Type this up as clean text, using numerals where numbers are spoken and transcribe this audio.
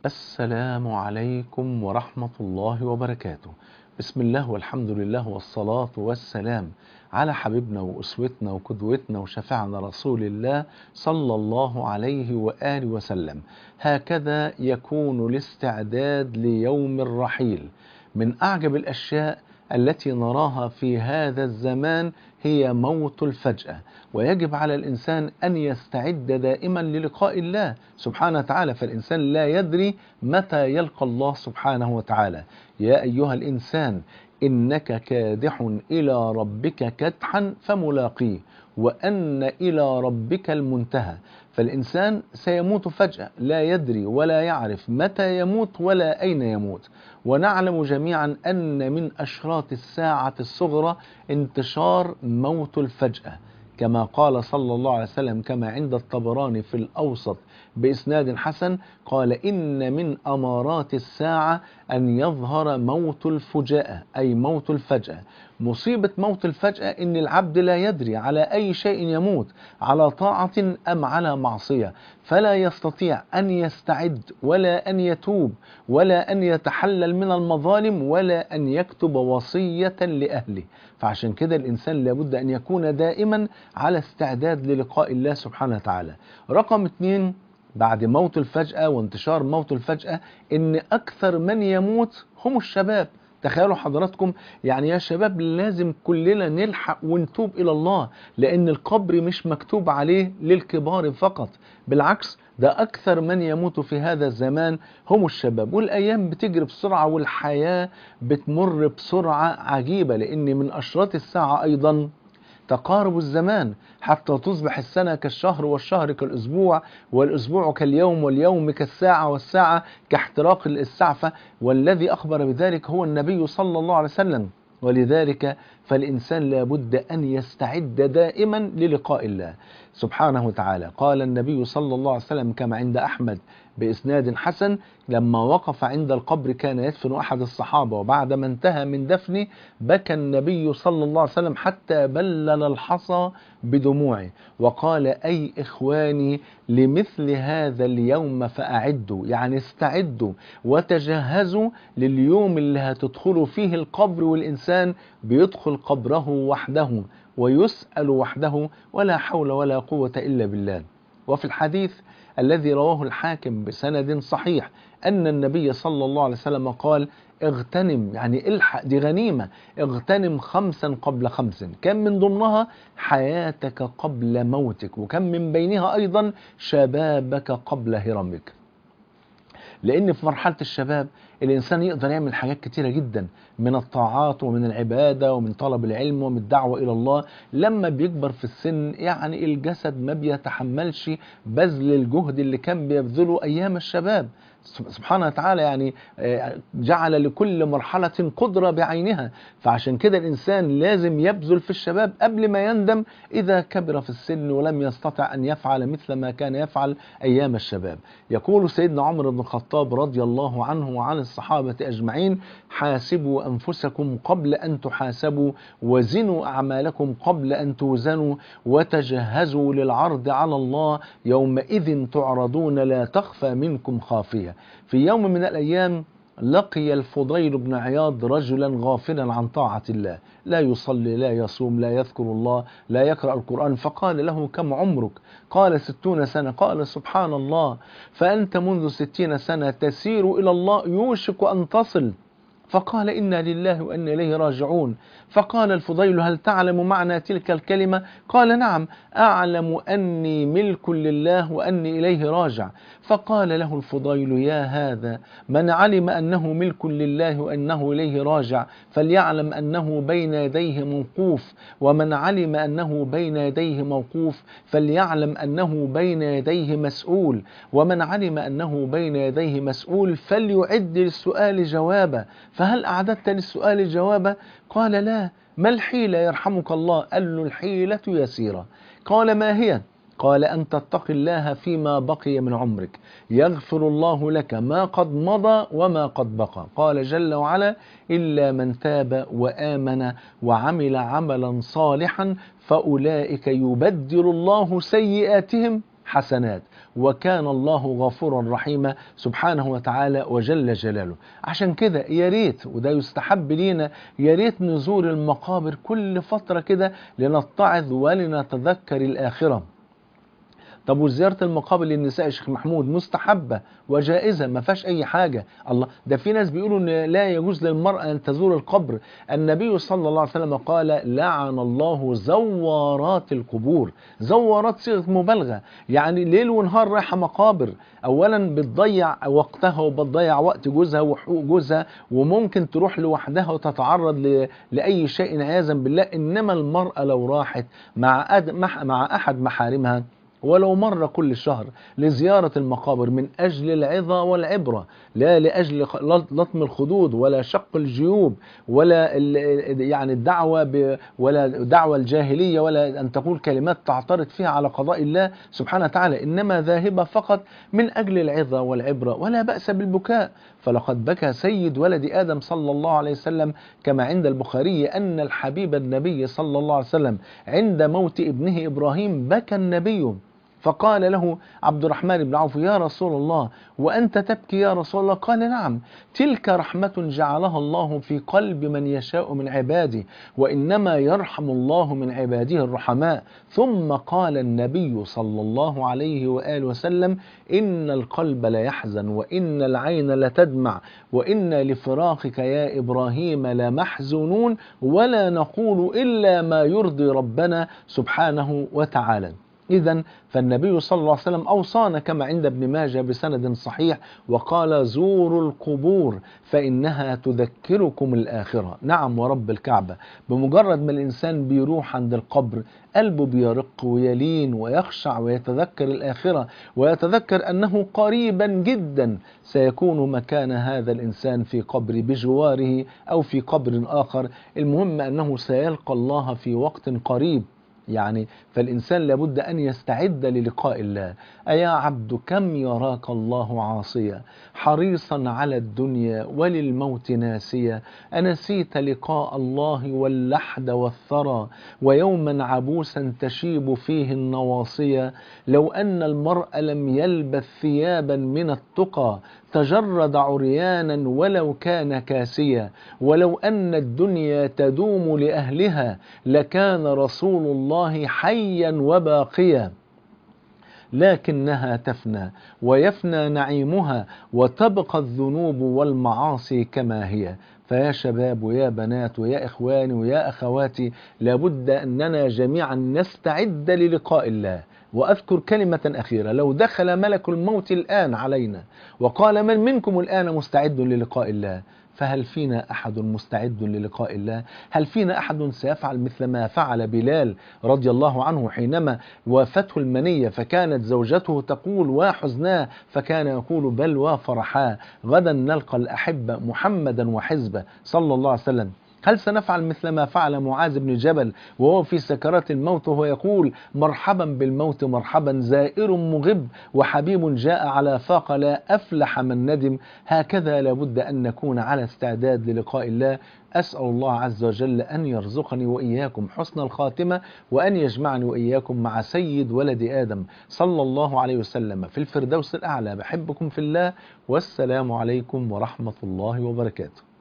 السلام عليكم ورحمة الله وبركاته. بسم الله والحمد لله والصلاة والسلام على حبيبنا وأسوتنا وقدوتنا وشفيعنا رسول الله صلى الله عليه وآله وسلم. هكذا يكون الاستعداد ليوم الرحيل. من أعجب الأشياء التي نراها في هذا الزمان هي موت الفجأة، ويجب على الإنسان أن يستعد دائما للقاء الله سبحانه وتعالى، فالإنسان لا يدري متى يلقى الله سبحانه وتعالى. يا أيها الإنسان إنك كادح إلى ربك كدحا فملاقيه وأن إلى ربك المنتهى. فالإنسان سيموت فجأة، لا يدري ولا يعرف متى يموت ولا أين يموت. ونعلم جميعا أن من أشراط الساعة الصغرى انتشار موت الفجأة، كما قال صلى الله عليه وسلم كما عند الطبراني في الأوسط بإسناد حسن، قال إن من أمارات الساعة أن يظهر موت الفجاءة، أي موت الفجأة. مصيبة موت الفجأة إن العبد لا يدري على أي شيء يموت، على طاعة أم على معصية، فلا يستطيع أن يستعد ولا أن يتوب ولا أن يتحلل من المظالم ولا أن يكتب وصية لأهله. فعشان كده الإنسان لابد أن يكون دائما على استعداد للقاء الله سبحانه وتعالى. رقم 2 بعد موت الفجأة وانتشار موت الفجأة، إن أكثر من يموت هم الشباب. تخيلوا حضراتكم، يعني يا شباب لازم كلنا نلحق ونتوب إلى الله، لأن القبر مش مكتوب عليه للكبار فقط، بالعكس ده أكثر من يموت في هذا الزمان هم الشباب. والأيام بتجري بسرعة والحياة بتمر بسرعة عجيبة، لأن من أشراط الساعة أيضا تقارب الزمان، حتى تصبح السنة كالشهر والشهر كالأسبوع والأسبوع كاليوم واليوم كالساعة والساعة كاحتراق السعفة، والذي أخبر بذلك هو النبي صلى الله عليه وسلم. ولذلك فالإنسان لابد أن يستعد دائما للقاء الله سبحانه وتعالى. قال النبي صلى الله عليه وسلم كما عند أحمد بإسناد حسن، لما وقف عند القبر كان يدفن أحد الصحابة، وبعد ما انتهى من دفنه بكى النبي صلى الله عليه وسلم حتى بلل الحصى بدموعه، وقال أي إخواني لمثل هذا اليوم فأعدوا، يعني استعدوا وتجهزوا لليوم اللي هتدخلوا فيه القبر، والإنسان بيدخل قبره وحده ويسأل وحده، ولا حول ولا قوة إلا بالله. وفي الحديث الذي رواه الحاكم بسند صحيح أن النبي صلى الله عليه وسلم قال اغتنم، يعني الحق، دي غنيمة، اغتنم 5 قبل 5، كم من ضمنها حياتك قبل موتك، وكم من بينها أيضا شبابك قبل هرمك. لأن في مرحلة الشباب الإنسان يقدر يعمل حاجات كتيرة جدا من الطاعات ومن العبادة ومن طلب العلم ومن الدعوة إلى الله. لما بيكبر في السن يعني الجسد ما بيتحملش بذل الجهد اللي كان بيبذله أيام الشباب. سبحانه وتعالى يعني جعل لكل مرحلة قدرة بعينها، فعشان كده الإنسان لازم يبذل في الشباب قبل ما يندم إذا كبر في السن ولم يستطع أن يفعل مثل ما كان يفعل أيام الشباب. يقول سيدنا عمر بن الخطاب رضي الله عنه وعن الصحابة أجمعين: حاسبوا أنفسكم قبل أن تحاسبوا، وزنوا أعمالكم قبل أن توزنوا، وتجهزوا للعرض على الله، يومئذ تعرضون لا تخفى منكم خافية. في يوم من الأيام لقي الفضيل بن عياض رجلا غافلا عن طاعة الله، لا يصلي لا يصوم لا يذكر الله لا يقرأ القرآن، فقال له: كم عمرك؟ قال: 60 سنة. قال: سبحان الله، فأنت منذ 60 سنة تسير إلى الله يوشك أن تصل. فقال: إنا لله وإنا إليه راجعون. فقال الفضيل: هل تعلم معنى تلك الكلمة؟ قال: نعم، أعلم أني ملك لله وأني إليه راجع. فقال له الفضيل: يا هذا، من علم أنه ملك لله وأنه إليه راجع فليعلم أنه بين يديه موقوف، ومن علم أنه بين يديه موقوف فليعلم أنه بين يديه مسؤول، ومن علم أنه بين يديه مسؤول فليعد للسؤال جوابا. فهل أعددت للسؤال جوابا؟ قال: لا. ما الحيلة يرحمك الله؟ قال له: الحيلة يسيرة. قال: ما هي؟ قال: أن تتقي الله فيما بقي من عمرك، يغفر الله لك ما قد مضى وما قد بقى. قال جل وعلا: إلا من تاب وآمن وعمل عملا صالحا فأولئك يبدل الله سيئاتهم حسنات، وكان الله غفورا رحيما سبحانه وتعالى وجل جلاله. عشان كده يا ريت، وده يستحب لينا، يا ريت نزور المقابر كل فترة كده لنتعظ ولنتذكر الآخرة. طب وزيارة المقابر للنساء يا شيخ محمود مستحبة وجائزة، ما فيهاش أي حاجة. الله، ده في ناس بيقولوا إن لا يجوز للمرأة أن تزور القبر. النبي صلى الله عليه وسلم قال: لعن الله زوارات القبور. زوارات صيغة مبالغة، يعني ليل ونهار رايحة مقابر. أولا بتضيع وقتها وبتضيع وقت جوزها وحقوق جوزها، وممكن تروح لوحدها وتتعرض لأي شيء عياذا بالله. إنما المرأة لو راحت مع أحد محارمها ولو مرة كل شهر لزيارة المقابر من أجل العظة والعبرة، لا لأجل لطم الخدود ولا شق الجيوب ولا يعني الدعوة ولا دعوة الجاهلية، ولا أن تقول كلمات تعترض فيها على قضاء الله سبحانه وتعالى، إنما ذاهبة فقط من أجل العظة والعبرة، ولا بأس بالبكاء. فلقد بكى سيد ولد آدم صلى الله عليه وسلم كما عند البخاري أن الحبيب النبي صلى الله عليه وسلم عند موت ابنه إبراهيم بكى النبي، فقال له عبد الرحمن بن عوف: يا رسول الله وأنت تبكي يا رسول الله؟ قال: نعم، تلك رحمة جعلها الله في قلب من يشاء من عباده، وإنما يرحم الله من عباده الرحماء. ثم قال النبي صلى الله عليه وآله وسلم: إن القلب ليحزن وإن العين لتدمع وإن لفراقك يا إبراهيم لمحزونون ولا نقول إلا ما يرضي ربنا سبحانه وتعالى. إذن فالنبي صلى الله عليه وسلم أوصانا كما عند ابن ماجه بسند صحيح وقال: زوروا القبور فإنها تذكركم الآخرة. نعم ورب الكعبة، بمجرد ما الإنسان بيروح عند القبر قلبه بيرق ويلين ويخشع ويتذكر الآخرة، ويتذكر أنه قريبا جدا سيكون مكان هذا الإنسان في قبر بجواره أو في قبر آخر. المهم أنه سيلقى الله في وقت قريب، يعني فالإنسان لابد أن يستعد للقاء الله. أيا عبد كم يراك الله عاصيا حريصا على الدنيا وللموت ناسيا، أنسيت لقاء الله واللحد والثرى ويوما عبوسا تشيب فيه النواصيا. لو أن المرء لم يلبث ثيابا من التقى تجرد عريانا ولو كان كاسيا، ولو أن الدنيا تدوم لأهلها لكان رسول الله حيا وباقيا، لكنها تفنى ويفنى نعيمها وتبقى الذنوب والمعاصي كما هي. فيا شباب ويا بنات ويا إخواني ويا أخواتي، لابد أننا جميعا نستعد للقاء الله. وأذكر كلمة أخيرة: لو دخل ملك الموت الآن علينا وقال: من منكم الآن مستعد للقاء الله؟ فهل فينا أحد مستعد للقاء الله؟ هل فينا أحد سيفعل مثل ما فعل بلال رضي الله عنه حينما وافته المنية فكانت زوجته تقول وحزناه فكان يقول بل وفرحاه غدا نلقى الأحبة محمدا وحزبه صلى الله عليه وسلم؟ هل سنفعل مثل ما فعل معاذ بن جبل وهو في سكرات الموت وهو يقول: مرحبا بالموت مرحبا، زائر مغب وحبيب جاء على فاق لا أفلح من ندم؟ هكذا لابد أن نكون على استعداد للقاء الله. أسأل الله عز وجل أن يرزقني وإياكم حسن الخاتمة، وأن يجمعني وإياكم مع سيد ولد آدم صلى الله عليه وسلم في الفردوس الأعلى. بحبكم في الله، والسلام عليكم ورحمة الله وبركاته.